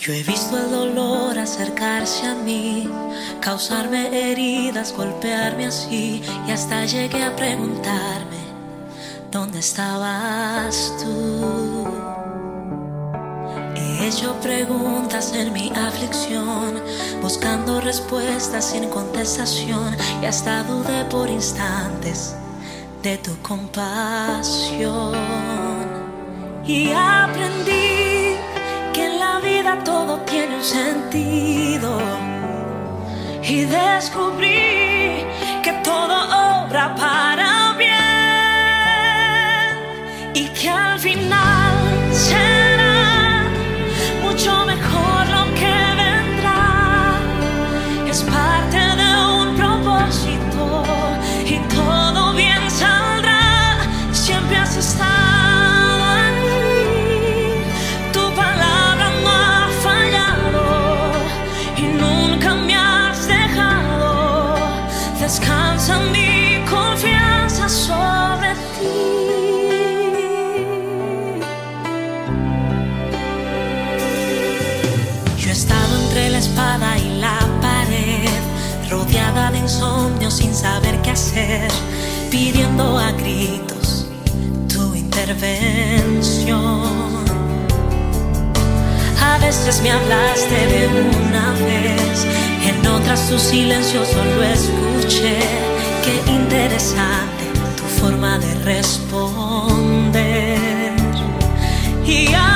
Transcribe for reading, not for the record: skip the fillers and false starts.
Yo he visto el dolor acercarse a mí, causarme heridas, golpearme así, y hasta llegué a preguntarme, ¿dónde estabas tú? He hecho preguntas en mi aflicción, buscando respuestas sin contestación, y hasta dudé por instantes de tu compasión. Y aprendí que en la vida todo tiene un sentido, y descubrí que todo obra para bien, y que al final será mucho mejor lo que vendrá. Es parte de un propósito y todo bien saldrá. Siempre has estado aquí, tu palabra no ha fallado y nunca me has dejado. Descansa mi confianza sobre ti. Yo he estado entre la espada y la pared, rodeada de insomnio sin saber qué hacer, pidiendo a gritos tu intervención. A veces me hablaste de una vez, en otras tu silencio solo escuché. Qué interesante tu forma de responder. Y